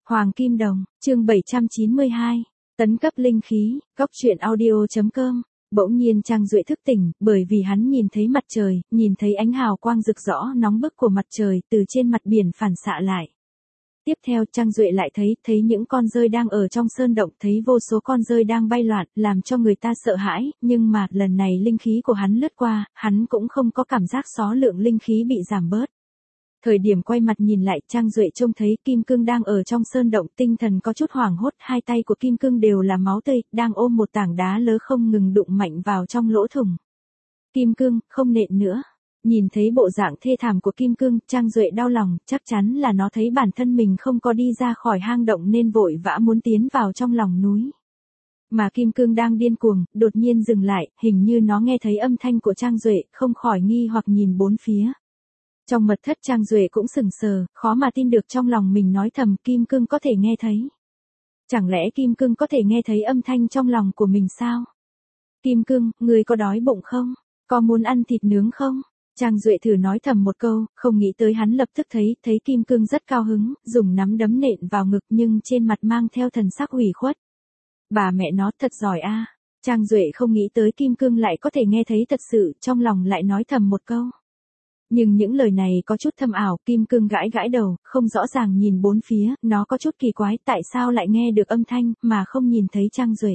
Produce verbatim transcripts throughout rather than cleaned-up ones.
Hoàng Kim Đồng, chương bảy trăm chín mươi hai, tấn cấp linh khí, góc truyện audio chấm com. Bỗng nhiên Trang Duệ thức tỉnh, bởi vì hắn nhìn thấy mặt trời, nhìn thấy ánh hào quang rực rỡ nóng bức của mặt trời từ trên mặt biển phản xạ lại. Tiếp theo Trang Duệ lại thấy, thấy những con dơi đang ở trong sơn động, thấy vô số con dơi đang bay loạn, làm cho người ta sợ hãi, nhưng mà, lần này linh khí của hắn lướt qua, hắn cũng không có cảm giác số lượng linh khí bị giảm bớt. Thời điểm quay mặt nhìn lại, Trang Duệ trông thấy Kim Cương đang ở trong sơn động, tinh thần có chút hoảng hốt, hai tay của Kim Cương đều là máu tươi, đang ôm một tảng đá lớn không ngừng đụng mạnh vào trong lỗ thủng. Kim Cương, không nện nữa. Nhìn thấy bộ dạng thê thảm của Kim Cương, Trang Duệ đau lòng, chắc chắn là nó thấy bản thân mình không có đi ra khỏi hang động nên vội vã muốn tiến vào trong lòng núi. Mà Kim Cương đang điên cuồng, đột nhiên dừng lại, hình như nó nghe thấy âm thanh của Trang Duệ, không khỏi nghi hoặc nhìn bốn phía. Trong mật thất Trang Duệ cũng sững sờ, khó mà tin được trong lòng mình nói thầm Kim Cương có thể nghe thấy. Chẳng lẽ Kim Cương có thể nghe thấy âm thanh trong lòng của mình sao? Kim Cương, người có đói bụng không? Có muốn ăn thịt nướng không? Trang Duệ thử nói thầm một câu, không nghĩ tới hắn lập tức thấy, thấy Kim Cương rất cao hứng, dùng nắm đấm nện vào ngực nhưng trên mặt mang theo thần sắc ủy khuất. Bà mẹ nó thật giỏi a. Trang Duệ không nghĩ tới Kim Cương lại có thể nghe thấy thật sự, trong lòng lại nói thầm một câu. Nhưng những lời này có chút thâm ảo, Kim Cương gãi gãi đầu, không rõ ràng nhìn bốn phía, nó có chút kỳ quái, tại sao lại nghe được âm thanh, mà không nhìn thấy Trang Duệ.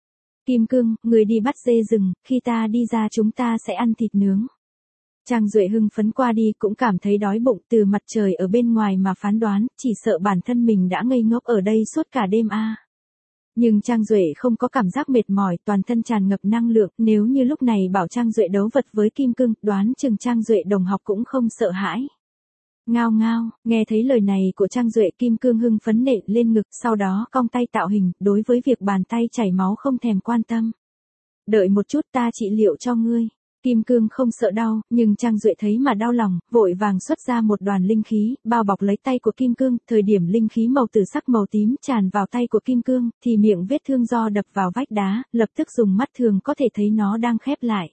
Kim Cương, người đi bắt dê rừng, khi ta đi ra chúng ta sẽ ăn thịt nướng. Trang Duệ hưng phấn qua đi cũng cảm thấy đói bụng, từ mặt trời ở bên ngoài mà phán đoán, chỉ sợ bản thân mình đã ngây ngốc ở đây suốt cả đêm a. Nhưng Trang Duệ không có cảm giác mệt mỏi, toàn thân tràn ngập năng lượng, nếu như lúc này bảo Trang Duệ đấu vật với Kim Cương, đoán chừng Trang Duệ đồng học cũng không sợ hãi. Ngao ngao, nghe thấy lời này của Trang Duệ, Kim Cương hưng phấn nện lên ngực, sau đó cong tay tạo hình, đối với việc bàn tay chảy máu không thèm quan tâm. Đợi một chút ta trị liệu cho ngươi. Kim Cương không sợ đau, nhưng Trang Duệ thấy mà đau lòng, vội vàng xuất ra một đoàn linh khí, bao bọc lấy tay của Kim Cương, thời điểm linh khí màu tử sắc màu tím tràn vào tay của Kim Cương, thì miệng vết thương do đập vào vách đá, lập tức dùng mắt thường có thể thấy nó đang khép lại.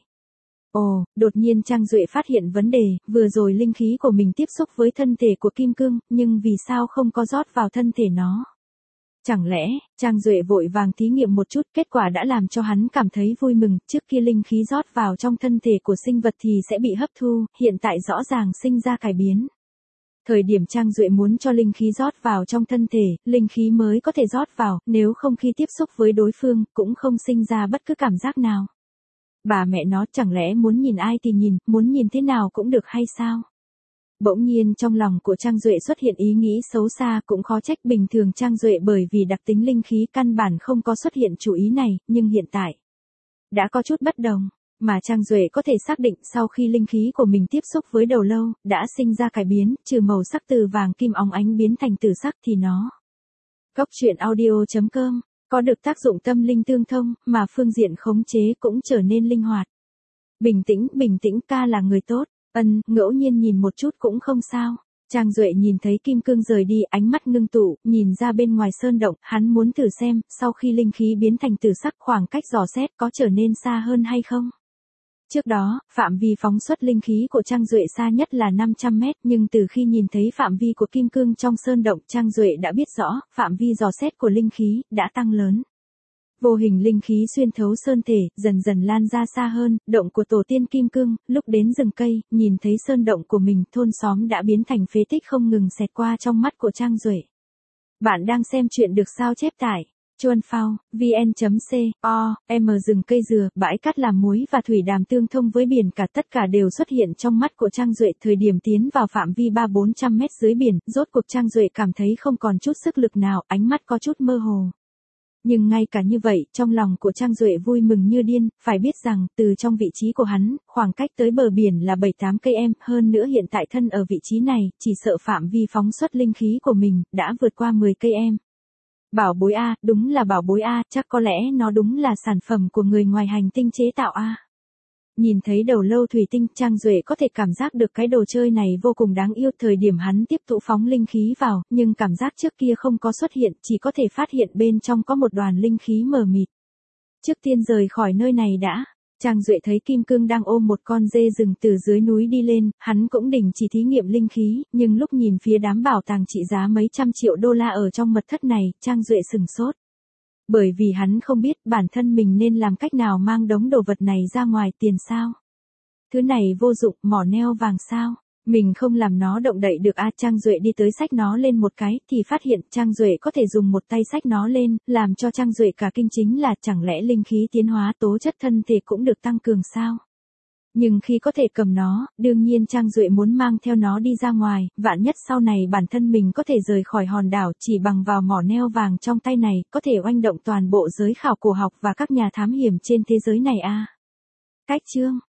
Ồ, đột nhiên Trang Duệ phát hiện vấn đề, vừa rồi linh khí của mình tiếp xúc với thân thể của Kim Cương, nhưng vì sao không có rót vào thân thể nó? Chẳng lẽ, Trang Duệ vội vàng thí nghiệm một chút, kết quả đã làm cho hắn cảm thấy vui mừng, trước kia linh khí rót vào trong thân thể của sinh vật thì sẽ bị hấp thu, hiện tại rõ ràng sinh ra cải biến. Thời điểm Trang Duệ muốn cho linh khí rót vào trong thân thể, linh khí mới có thể rót vào, nếu không khi tiếp xúc với đối phương, cũng không sinh ra bất cứ cảm giác nào. Bà mẹ nó chẳng lẽ muốn nhìn ai thì nhìn, muốn nhìn thế nào cũng được hay sao? Bỗng nhiên trong lòng của Trang Duệ xuất hiện ý nghĩ xấu xa, cũng khó trách bình thường Trang Duệ bởi vì đặc tính linh khí căn bản không có xuất hiện chủ ý này, nhưng hiện tại đã có chút bất đồng, mà Trang Duệ có thể xác định sau khi linh khí của mình tiếp xúc với đầu lâu, đã sinh ra cải biến, trừ màu sắc từ vàng kim óng ánh biến thành tử sắc thì nó. Góc truyện audio chấm com, có được tác dụng tâm linh tương thông, mà phương diện khống chế cũng trở nên linh hoạt. Bình tĩnh, bình tĩnh, ca là người tốt. Ân, ngẫu nhiên nhìn một chút cũng không sao. Trang Duệ nhìn thấy Kim Cương rời đi, ánh mắt ngưng tụ, nhìn ra bên ngoài sơn động, hắn muốn thử xem, sau khi linh khí biến thành tử sắc khoảng cách dò xét có trở nên xa hơn hay không. Trước đó, phạm vi phóng xuất linh khí của Trang Duệ xa nhất là năm trăm mét, nhưng từ khi nhìn thấy phạm vi của Kim Cương trong sơn động, Trang Duệ đã biết rõ, phạm vi dò xét của linh khí đã tăng lớn. Vô hình linh khí xuyên thấu sơn thể, dần dần lan ra xa hơn, động của tổ tiên Kim Cương, lúc đến rừng cây, nhìn thấy sơn động của mình, thôn xóm đã biến thành phế tích không ngừng xẹt qua trong mắt của Trang Duệ. Bạn đang xem chuyện được sao chép tải, chuan phao, vn.co, m rừng cây dừa, bãi cát làm muối và thủy đàm tương thông với biển cả tất cả đều xuất hiện trong mắt của Trang Duệ thời điểm tiến vào phạm vi ba bốn trăm mét dưới biển, rốt cuộc Trang Duệ cảm thấy không còn chút sức lực nào, ánh mắt có chút mơ hồ. Nhưng ngay cả như vậy, trong lòng của Trang Duệ vui mừng như điên, phải biết rằng, từ trong vị trí của hắn, khoảng cách tới bờ biển là bảy tám cây em, hơn nữa hiện tại thân ở vị trí này, chỉ sợ phạm vi phóng xuất linh khí của mình, đã vượt qua mười cây em. Bảo bối A, đúng là bảo bối A, chắc có lẽ nó đúng là sản phẩm của người ngoài hành tinh chế tạo A. Nhìn thấy đầu lâu thủy tinh, Trang Duệ có thể cảm giác được cái đồ chơi này vô cùng đáng yêu thời điểm hắn tiếp tục phóng linh khí vào, nhưng cảm giác trước kia không có xuất hiện, chỉ có thể phát hiện bên trong có một đoàn linh khí mờ mịt. Trước tiên rời khỏi nơi này đã. Trang Duệ thấy Kim Cương đang ôm một con dê rừng từ dưới núi đi lên, hắn cũng đình chỉ thí nghiệm linh khí, nhưng lúc nhìn phía đám bảo tàng trị giá mấy trăm triệu đô la ở trong mật thất này, Trang Duệ sửng sốt. Bởi vì hắn không biết bản thân mình nên làm cách nào mang đống đồ vật này ra ngoài, tiền sao? Thứ này vô dụng, mỏ neo vàng sao? Mình không làm nó động đậy được à? Trang Duệ đi tới xách nó lên một cái, thì phát hiện Trang Duệ có thể dùng một tay xách nó lên, làm cho Trang Duệ cả kinh chính là chẳng lẽ linh khí tiến hóa tố chất thân thể cũng được tăng cường sao? Nhưng khi có thể cầm nó, đương nhiên Trang Duệ muốn mang theo nó đi ra ngoài, vạn nhất sau này bản thân mình có thể rời khỏi hòn đảo chỉ bằng vào mỏ neo vàng trong tay này, có thể oanh động toàn bộ giới khảo cổ học và các nhà thám hiểm trên thế giới này à? Cách chương